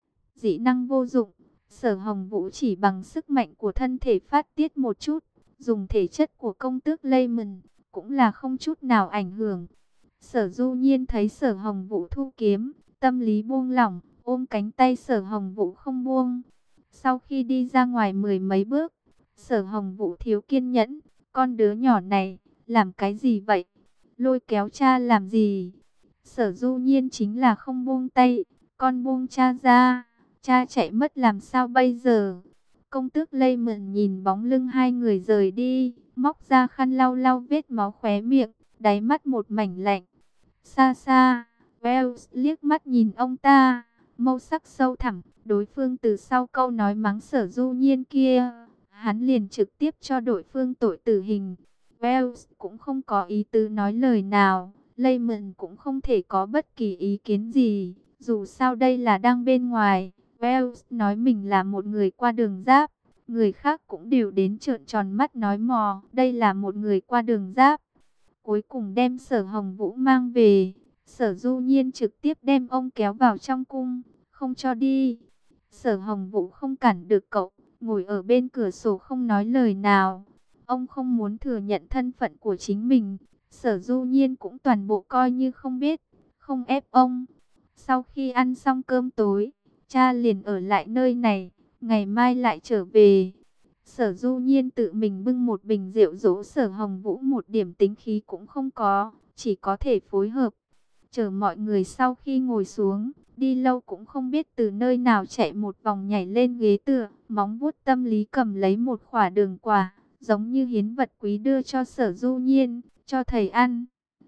Dĩ năng vô dụng, Sở Hồng Vũ chỉ bằng sức mạnh của thân thể phát tiết một chút, dùng thể chất của công tước Layman, cũng là không chút nào ảnh hưởng. Sở Du Nhiên thấy Sở Hồng Vũ thu kiếm, tâm lý buông lỏng, ôm cánh tay Sở Hồng Vũ không buông. Sau khi đi ra ngoài mười mấy bước, Sở Hồng Vũ thiếu kiên nhẫn, con đứa nhỏ này, làm cái gì vậy? Lôi kéo cha làm gì? Sở Du Nhiên chính là không buông tay, con buông cha ra, cha chạy mất làm sao bây giờ? Công tước Lây Mượn nhìn bóng lưng hai người rời đi, móc ra khăn lau lau vết máu khóe miệng, đáy mắt một mảnh lạnh. Xa xa, Wells liếc mắt nhìn ông ta, mâu sắc sâu thẳm, đối phương từ sau câu nói mắng Sở Du Nhiên kia, hắn liền trực tiếp cho đối phương tội tử hình. Wells cũng không có ý tứ nói lời nào, Layman cũng không thể có bất kỳ ý kiến gì, dù sao đây là đang bên ngoài. Wells nói mình là một người qua đường giáp, người khác cũng đều đến trợn tròn mắt nói mò, đây là một người qua đường giáp. Cuối cùng đem Sở Hồng Vũ mang về, Sở Du Nhiên trực tiếp đem ông kéo vào trong cung, không cho đi. Sở Hồng Vũ không cản được cậu, ngồi ở bên cửa sổ không nói lời nào. Ông không muốn thừa nhận thân phận của chính mình, Sở Du Nhiên cũng toàn bộ coi như không biết, không ép ông. Sau khi ăn xong cơm tối, cha liền ở lại nơi này, ngày mai lại trở về. Sở Du Nhiên tự mình bưng một bình rượu dỗ Sở Hồng Vũ, một điểm tính khí cũng không có, chỉ có thể phối hợp. Chờ mọi người sau khi ngồi xuống, đi lâu cũng không biết từ nơi nào chạy một vòng nhảy lên ghế tựa, móng vuốt tâm lý cầm lấy một khỏa đường quả, giống như hiến vật quý đưa cho Sở Du Nhiên, cho thầy ăn.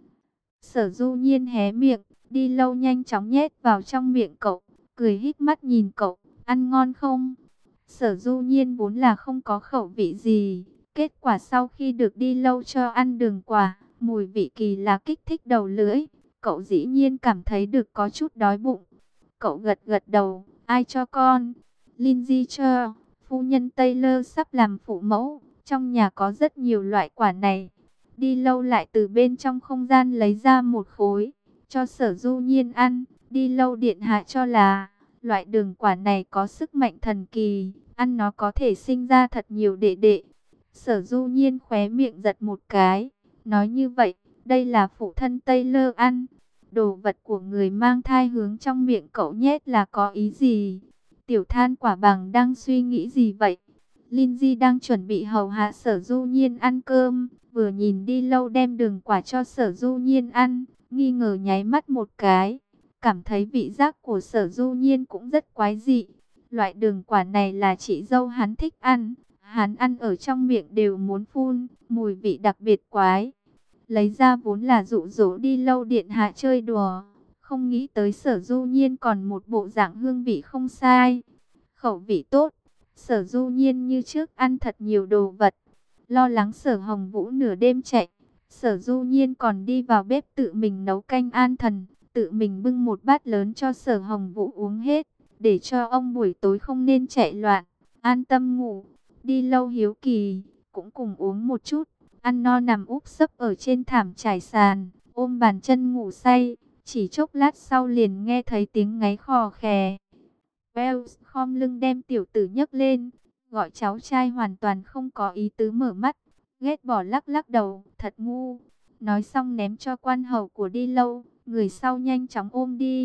Sở Du Nhiên hé miệng, đi lâu nhanh chóng nhét vào trong miệng cậu, cười híp mắt nhìn cậu, ăn ngon không? Sở Du Nhiên vốn là không có khẩu vị gì, kết quả sau khi được đi lâu cho ăn đường quả, mùi vị kỳ lạ kích thích đầu lưỡi, cậu dĩ nhiên cảm thấy được có chút đói bụng. Cậu gật gật đầu, ai cho con? Lindsay cho, phu nhân Taylor sắp làm phụ mẫu, trong nhà có rất nhiều loại quả này. Đi lâu lại từ bên trong không gian lấy ra một khối, cho Sở Du Nhiên ăn, đi lâu điện hạ cho là loại đường quả này có sức mạnh thần kỳ, ăn nó có thể sinh ra thật nhiều đệ đệ. Sở Du Nhiên khóe miệng giật một cái, nói như vậy, đây là phụ thân Taylor ăn. Đồ vật của người mang thai hướng trong miệng cậu nhét là có ý gì? Tiểu Than Quả Bằng đang suy nghĩ gì vậy? Lindsay đang chuẩn bị hầu hạ Sở Du Nhiên ăn cơm, vừa nhìn đi lâu đem đường quả cho Sở Du Nhiên ăn, nghi ngờ nháy mắt một cái, cảm thấy vị giác của Sở Du Nhiên cũng rất quái dị. Loại đường quả này là chị dâu hắn thích ăn, hắn ăn ở trong miệng đều muốn phun, mùi vị đặc biệt quái. Lấy ra vốn là dụ dỗ đi lâu điện hạ chơi đùa, không nghĩ tới Sở Du Nhiên còn một bộ dạng hương vị không sai, khẩu vị tốt. Sở Du Nhiên như trước ăn thật nhiều đồ vật, lo lắng Sở Hồng Vũ nửa đêm chạy, Sở Du Nhiên còn đi vào bếp tự mình nấu canh an thần, tự mình bưng một bát lớn cho Sở Hồng Vũ uống hết, để cho ông buổi tối không nên chạy loạn, an tâm ngủ. Đi lâu hiếu kỳ, cũng cùng uống một chút, ăn no nằm úp sấp ở trên thảm trải sàn, ôm bàn chân ngủ say, chỉ chốc lát sau liền nghe thấy tiếng ngáy khò khè. Wells khom lưng đem tiểu tử nhấc lên, gọi cháu trai hoàn toàn không có ý tứ mở mắt, ghét bỏ lắc lắc đầu, thật ngu. Nói xong ném cho quan hầu của đi lâu, người sau nhanh chóng ôm đi,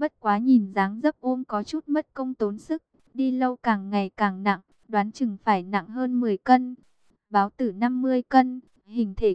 Bất quá nhìn dáng dấp ôm có chút mất công tốn sức, đi lâu càng ngày càng nặng, đoán chừng phải nặng hơn 10 cân. Báo tử 50 cân, hình thể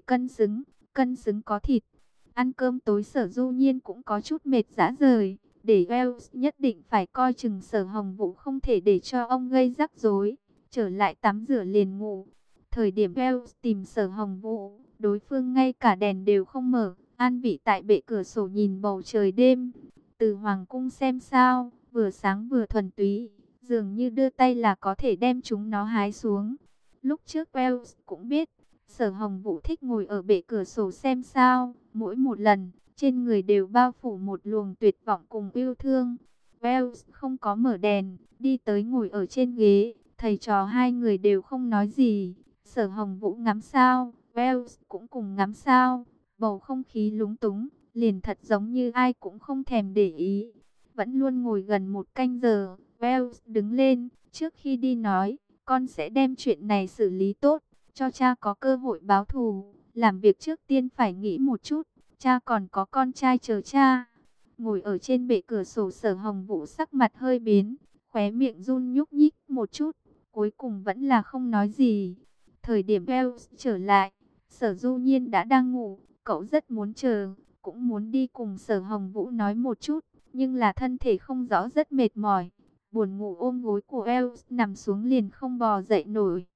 cân xứng có thịt. Ăn cơm tối Sở Du Nhiên cũng có chút mệt rã rời, để Wells nhất định phải coi chừng Sở Hồng Vũ, không thể để cho ông gây rắc rối. Trở lại tắm rửa liền ngủ. Thời điểm Wells tìm Sở Hồng Vũ, đối phương ngay cả đèn đều không mở, an vị tại bệ cửa sổ nhìn bầu trời đêm. Từ hoàng cung xem sao, vừa sáng vừa thuần túy, dường như đưa tay là có thể đem chúng nó hái xuống. Lúc trước Wells cũng biết, Sở Hồng Vũ thích ngồi ở bệ cửa sổ xem sao, mỗi một lần, trên người đều bao phủ một luồng tuyệt vọng cùng yêu thương. Wells không có mở đèn, đi tới ngồi ở trên ghế, thầy trò hai người đều không nói gì. Sở Hồng Vũ ngắm sao, Wells cũng cùng ngắm sao, bầu không khí lúng túng, liền thật giống như ai cũng không thèm để ý. Vẫn luôn ngồi gần một canh giờ, Wells đứng lên, trước khi đi nói, con sẽ đem chuyện này xử lý tốt, cho cha có cơ hội báo thù. Làm việc trước tiên phải nghĩ một chút, cha còn có con trai chờ cha. Ngồi ở trên bệ cửa sổ, Sở Hồng Vũ sắc mặt hơi biến, khóe miệng run nhúc nhích một chút, cuối cùng vẫn là không nói gì. Thời điểm Wells trở lại, Sở Du Nhiên đã đang ngủ, cậu rất muốn chờ, cũng muốn đi cùng Sở Hồng Vũ nói một chút, nhưng là thân thể không rõ rất mệt mỏi. Buồn ngủ ôm gối của Wells nằm xuống liền không bò dậy nổi.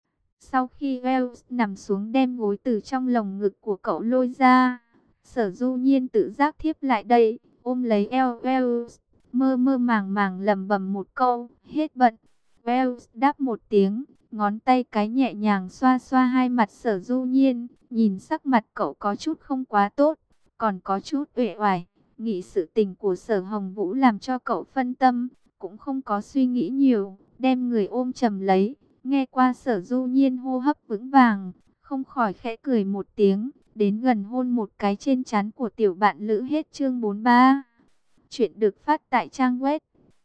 Sau khi Wells nằm xuống đem gối từ trong lồng ngực của cậu lôi ra, Sở Du Nhiên tự giác thiếp lại đây, ôm lấy eo Wells, mơ mơ màng màng lẩm bẩm một câu, hết bận. Wells đáp một tiếng, ngón tay cái nhẹ nhàng xoa xoa hai mặt Sở Du Nhiên, nhìn sắc mặt cậu có chút không quá tốt, còn có chút uể oải. Nghĩ sự tình của Sở Hồng Vũ làm cho cậu phân tâm, cũng không có suy nghĩ nhiều, đem người ôm chầm lấy. Nghe qua Sở Du Nhiên hô hấp vững vàng, không khỏi khẽ cười một tiếng, đến gần hôn một cái trên trán của tiểu bạn lữ. Hết chương 43. Chuyện được phát tại trang web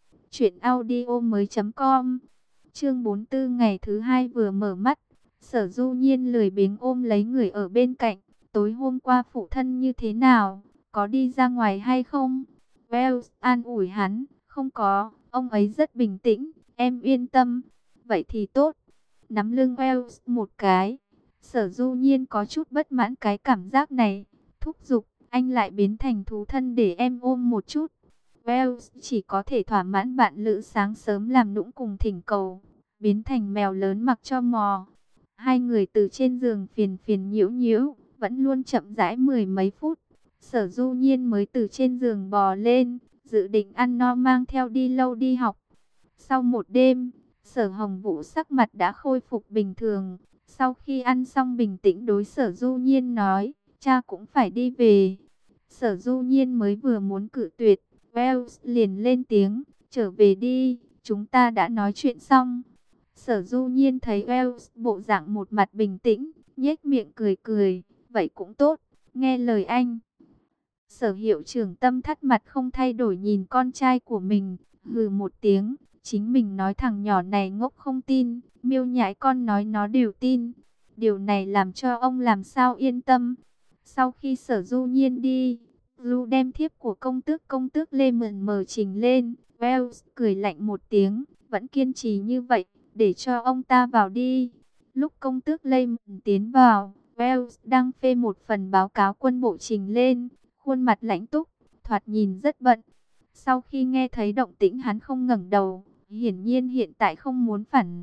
truyệnaudiomoi.com. Chương 44, ngày thứ hai vừa mở mắt, Sở Du Nhiên lười biếng ôm lấy người ở bên cạnh. Tối hôm qua phụ thân như thế nào, có đi ra ngoài hay không? Wells an ủi hắn, không có, ông ấy rất bình tĩnh, em yên tâm. Vậy thì tốt. Nắm lưng Wells một cái, Sở Du Nhiên có chút bất mãn cái cảm giác này, thúc giục, anh lại biến thành thú thân để em ôm một chút. Wells chỉ có thể thỏa mãn bạn lữ sáng sớm làm nũng cùng thỉnh cầu, biến thành mèo lớn mặc cho mò. Hai người từ trên giường phiền phiền nhiễu nhiễu, vẫn luôn chậm rãi mười mấy phút. Sở Du Nhiên mới từ trên giường bò lên, dự định ăn no mang theo đi lâu đi học. Sau một đêm, Sở Hồng Vũ sắc mặt đã khôi phục bình thường. Sau khi ăn xong bình tĩnh đối Sở Du Nhiên nói, cha cũng phải đi về. Sở Du Nhiên mới vừa muốn cự tuyệt, Wells liền lên tiếng, trở về đi, chúng ta đã nói chuyện xong. Sở Du Nhiên thấy Wells bộ dạng một mặt bình tĩnh, nhếch miệng cười cười, vậy cũng tốt, nghe lời anh. Sở hiệu trưởng Tâm thắt mặt không thay đổi nhìn con trai của mình, hừ một tiếng, chính mình nói thằng nhỏ này ngốc không tin, miêu nhãi con nói nó đều tin. Điều này làm cho ông làm sao yên tâm. Sau khi Sở Du Nhiên đi, Lu đem thiếp của công tước Lê Mượn mờ trình lên. Wells cười lạnh một tiếng, vẫn kiên trì như vậy, để cho ông ta vào đi. Lúc công tước Lê Mượn tiến vào, Wells đang phê một phần báo cáo quân bộ trình lên, khuôn mặt lãnh túc, thoạt nhìn rất bận. Sau khi nghe thấy động tĩnh hắn không ngẩng đầu, hiển nhiên hiện tại không muốn phản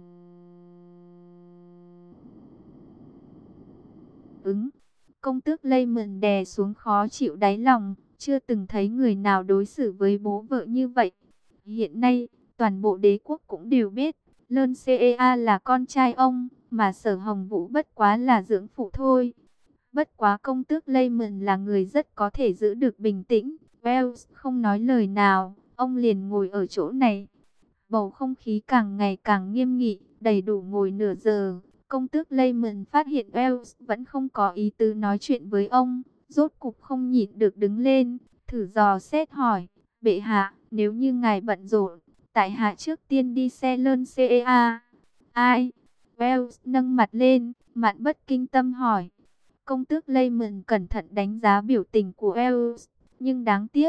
ứng. Công tước Lê Mượn đè xuống khó chịu đáy lòng, chưa từng thấy người nào đối xử với bố vợ như vậy. Hiện nay, toàn bộ đế quốc cũng đều biết, Lơn CEA là con trai ông, mà Sở Hồng Vũ bất quá là dưỡng phụ thôi. Bất quá công tước Lê Mượn là người rất có thể giữ được bình tĩnh. Wells không nói lời nào, ông liền ngồi ở chỗ này. Bầu không khí càng ngày càng nghiêm nghị, đầy đủ ngồi nửa giờ. Công tước Lê Mượn phát hiện Wells vẫn không có ý tứ nói chuyện với ông. Rốt cục không nhịn được đứng lên, thử dò xét hỏi, bệ hạ, nếu như ngài bận rộn, tại hạ trước tiên đi xe Lơn CEA. Ai? Wells nâng mặt lên, Mạn Bất Kinh Tâm hỏi. Công tước Lê Mượn cẩn thận đánh giá biểu tình của Wells, nhưng đáng tiếc,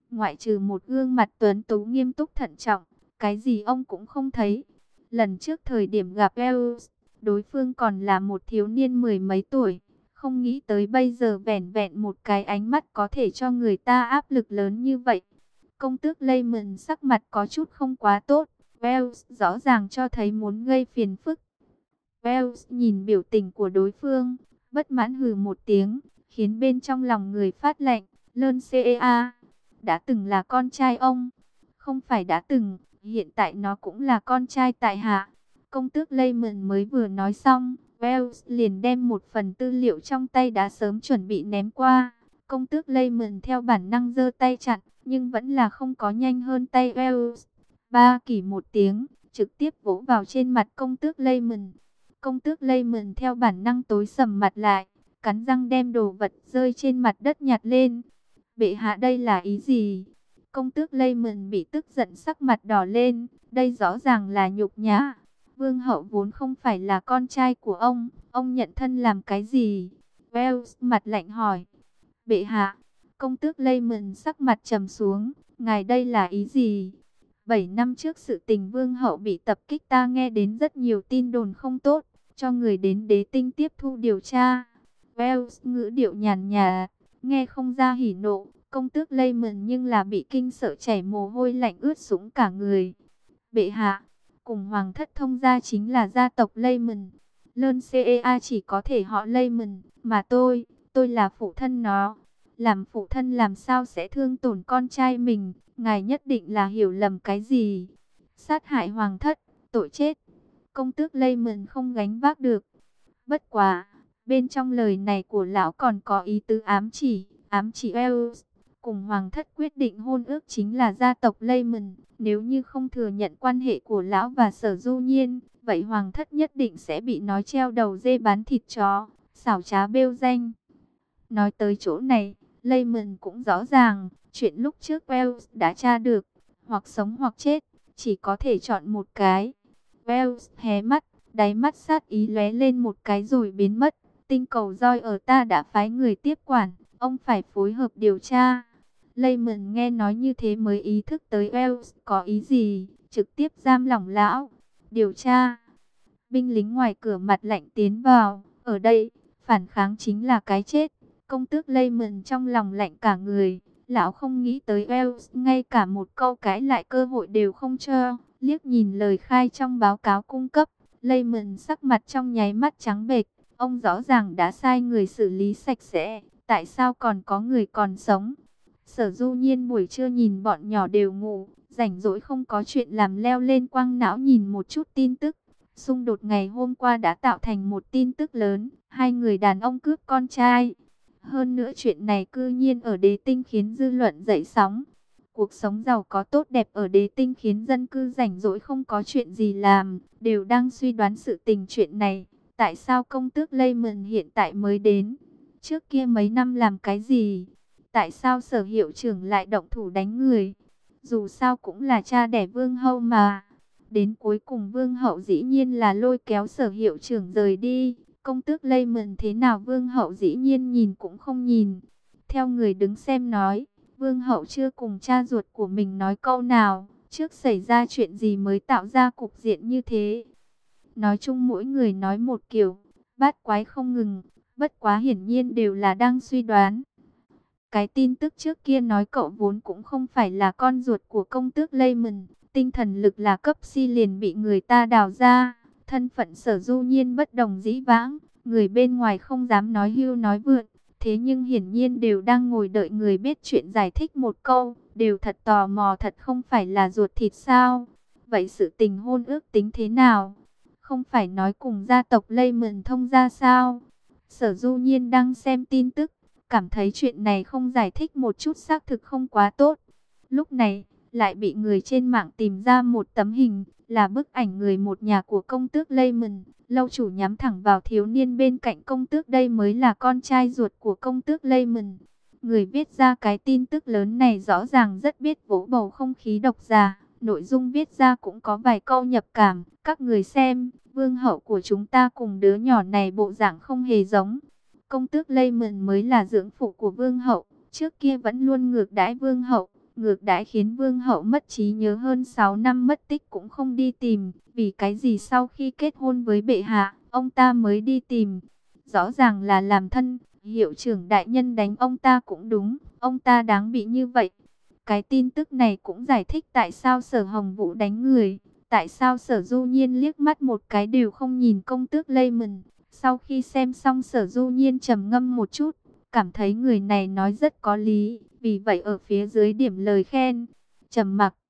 ngoại trừ một gương mặt tuấn tú nghiêm túc thận trọng, cái gì ông cũng không thấy. Lần trước thời điểm gặp Wells, đối phương còn là một thiếu niên mười mấy tuổi, không nghĩ tới bây giờ vẻn vẹn một cái ánh mắt có thể cho người ta áp lực lớn như vậy. Công tước Lemon sắc mặt có chút không quá tốt, Wells rõ ràng cho thấy muốn gây phiền phức. Wells nhìn biểu tình của đối phương, bất mãn hừ một tiếng, khiến bên trong lòng người phát lạnh. Lơn CEA đã từng là con trai ông, không phải đã từng, hiện tại nó cũng là con trai tại hạ. Công tước Lemon mới vừa nói xong, Wells liền đem một phần tư liệu trong tay đã sớm chuẩn bị ném qua. Công tước Lemon theo bản năng giơ tay chặn, nhưng vẫn là không có nhanh hơn tay Wells. Ba kỳ một tiếng, trực tiếp vỗ vào trên mặt công tước Lemon. Công tước Lemon theo bản năng tối sầm mặt lại, cắn răng đem đồ vật rơi trên mặt đất nhặt lên. Bệ hạ đây là ý gì? Công tước Lemon bị tức giận sắc mặt đỏ lên, đây rõ ràng là nhục nhã. Vương hậu vốn không phải là con trai của ông nhận thân làm cái gì? Wells mặt lạnh hỏi. Bệ hạ, công tước Lemon sắc mặt trầm xuống, ngài đây là ý gì? 7 năm trước sự tình vương hậu bị tập kích ta nghe đến rất nhiều tin đồn không tốt, cho người đến đế tinh tiếp thu điều tra. Wells ngữ điệu nhàn nhạt, nghe không ra hỉ nộ, công tước Lemon nhưng là bị kinh sợ chảy mồ hôi lạnh ướt sũng cả người. Bệ hạ, cùng hoàng thất thông gia chính là gia tộc Lemon. Lơn CEA chỉ có thể họ Lemon, mà tôi là phụ thân nó. Làm phụ thân làm sao sẽ thương tổn con trai mình, ngài nhất định là hiểu lầm cái gì. Sát hại hoàng thất, tội chết. Công tước Lemon không gánh vác được. Bất quá, bên trong lời này của lão còn có ý tứ ám chỉ Wells. Cùng hoàng thất quyết định hôn ước chính là gia tộc Lemon. Nếu như không thừa nhận quan hệ của lão và Sở Du Nhiên, vậy hoàng thất nhất định sẽ bị nói treo đầu dê bán thịt chó, xảo trá bêu danh. Nói tới chỗ này, Lemon cũng rõ ràng, chuyện lúc trước Wells đã tra được, hoặc sống hoặc chết, chỉ có thể chọn một cái. Wells hé mắt, đáy mắt sát ý lóe lên một cái rồi biến mất. Tinh cầu roi ở ta đã phái người tiếp quản, ông phải phối hợp điều tra. Lemon nghe nói như thế mới ý thức tới Wells có ý gì, trực tiếp giam lỏng lão. Điều tra. Binh lính ngoài cửa mặt lạnh tiến vào, ở đây, phản kháng chính là cái chết. Công tước Lemon trong lòng lạnh cả người, lão không nghĩ tới Wells ngay cả một câu cãi lại cơ hội đều không cho. Liếc nhìn lời khai trong báo cáo cung cấp, Lemon sắc mặt trong nháy mắt trắng bệch. Ông rõ ràng đã sai người xử lý sạch sẽ, tại sao còn có người còn sống? Sở Du Nhiên buổi trưa nhìn bọn nhỏ đều ngủ, rảnh rỗi không có chuyện làm leo lên quang não nhìn một chút tin tức. Xung đột ngày hôm qua đã tạo thành một tin tức lớn, hai người đàn ông cướp con trai. Hơn nữa chuyện này cư nhiên ở đế tinh khiến dư luận dậy sóng. Cuộc sống giàu có tốt đẹp ở đế tinh khiến dân cư rảnh rỗi không có chuyện gì làm, đều đang suy đoán sự tình chuyện này. Tại sao công tước Lemon hiện tại mới đến? Trước kia mấy năm làm cái gì? Tại sao Sở hiệu trưởng lại động thủ đánh người? Dù sao cũng là cha đẻ vương hậu mà. Đến cuối cùng vương hậu dĩ nhiên là lôi kéo Sở hiệu trưởng rời đi. Công tước Lemon thế nào vương hậu dĩ nhiên nhìn cũng không nhìn. Theo người đứng xem nói, vương hậu chưa cùng cha ruột của mình nói câu nào. Trước xảy ra chuyện gì mới tạo ra cục diện như thế? Nói chung mỗi người nói một kiểu, bát quái không ngừng, bất quá hiển nhiên đều là đang suy đoán. Cái tin tức trước kia nói cậu vốn cũng không phải là con ruột của công tước Lemon, tinh thần lực là cấp si liền bị người ta đào ra, thân phận Sở Du Nhiên bất đồng dĩ vãng, người bên ngoài không dám nói hưu nói vượn, thế nhưng hiển nhiên đều đang ngồi đợi người biết chuyện giải thích một câu, đều thật tò mò thật không phải là ruột thịt sao, vậy sự tình hôn ước tính thế nào? Không phải nói cùng gia tộc Lemon thông ra sao? Sở Du Nhiên đang xem tin tức, cảm thấy chuyện này không giải thích một chút xác thực không quá tốt. Lúc này, lại bị người trên mạng tìm ra một tấm hình, là bức ảnh người một nhà của công tước Lemon. Lâu chủ nhắm thẳng vào thiếu niên bên cạnh công tước, đây mới là con trai ruột của công tước Lemon. Người viết ra cái tin tức lớn này rõ ràng rất biết vỗ bầu không khí độc giả. Nội dung viết ra cũng có vài câu nhập cảm. Các người xem, vương hậu của chúng ta cùng đứa nhỏ này bộ dạng không hề giống. Công tước Lemon mới là dưỡng phụ của vương hậu, trước kia vẫn luôn ngược đãi vương hậu, ngược đãi khiến vương hậu mất trí nhớ hơn 6 năm mất tích cũng không đi tìm. Vì cái gì sau khi kết hôn với bệ hạ, ông ta mới đi tìm? Rõ ràng là làm thân, hiệu trưởng đại nhân đánh ông ta cũng đúng, ông ta đáng bị như vậy. Cái tin tức này cũng giải thích tại sao Sở Hồng Vũ đánh người, tại sao Sở Du Nhiên liếc mắt một cái đều không nhìn công tước Lehman. Sau khi xem xong, Sở Du Nhiên trầm ngâm một chút, cảm thấy người này nói rất có lý, vì vậy ở phía dưới điểm lời khen. Trầm mặc.